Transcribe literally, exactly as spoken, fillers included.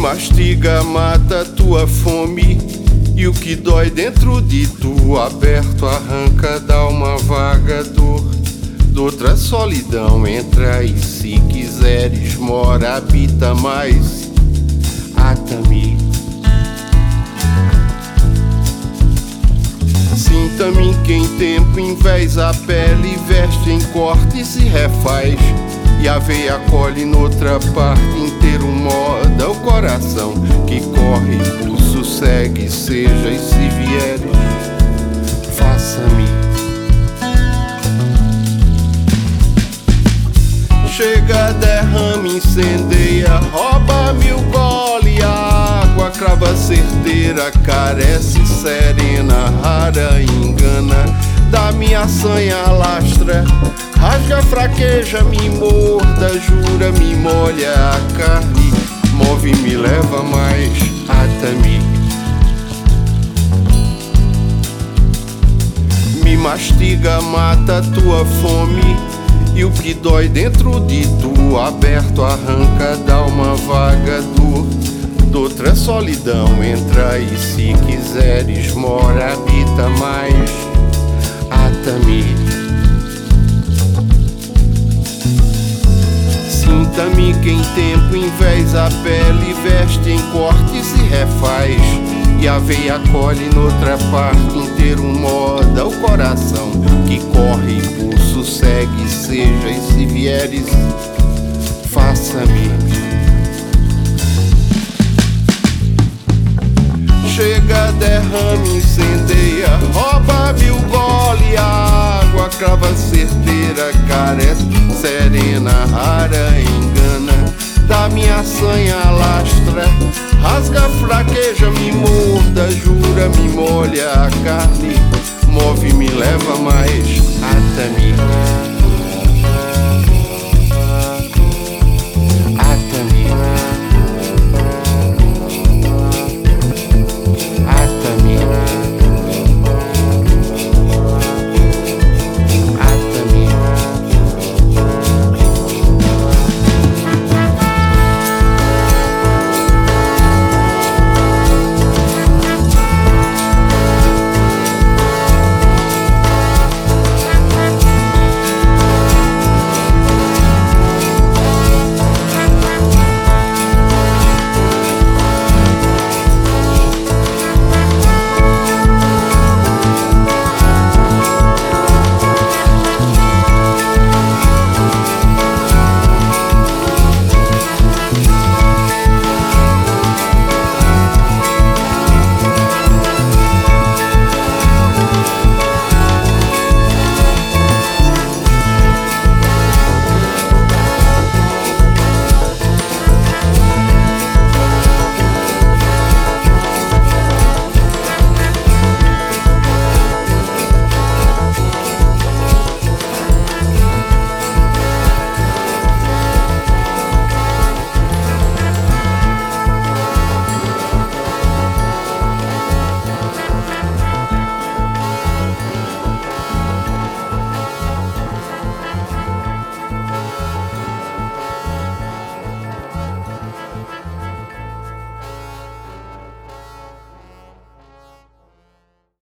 mastiga, mata tua fome, e o que dói dentro de tu aberto arranca, dá uma vaga dor, doutra solidão. Entra e se quiseres mora, habita mais, ata-me. Sinta-me que em tempo invés a pele veste em corte e se refaz, e a veia colhe noutra parte inteiro moda o coração que corre, pulso segue, seja e se vieres, faça-me. Chega, derrama, incendeia, rouba mil gole, a água crava certeira, carece serena, rara engana, da minha sanha lastra, rasga, fraqueja, me morda, jura, me molha a carne, move, me leva mais, ata-me. Me mastiga, mata tua fome, e o que dói dentro de tu aberto arranca, dá uma vaga dor, doutra solidão. Entra e se quiseres mora, habita mais, ata-me. Sinta-me que em tempo invés a pele veste em corte e se refaz, e a veia colhe noutra parte inteiro moda o coração que corre, pulso segue, seja e se vieres, faça-me. Chega, derrama, incendeia, rouba mil gole, a água crava certeira, carece serena, rara engana, da minha sanha lastra, rasga, fraqueja, me morda, jura, me molha a carne, move, me leva mais, ata-me.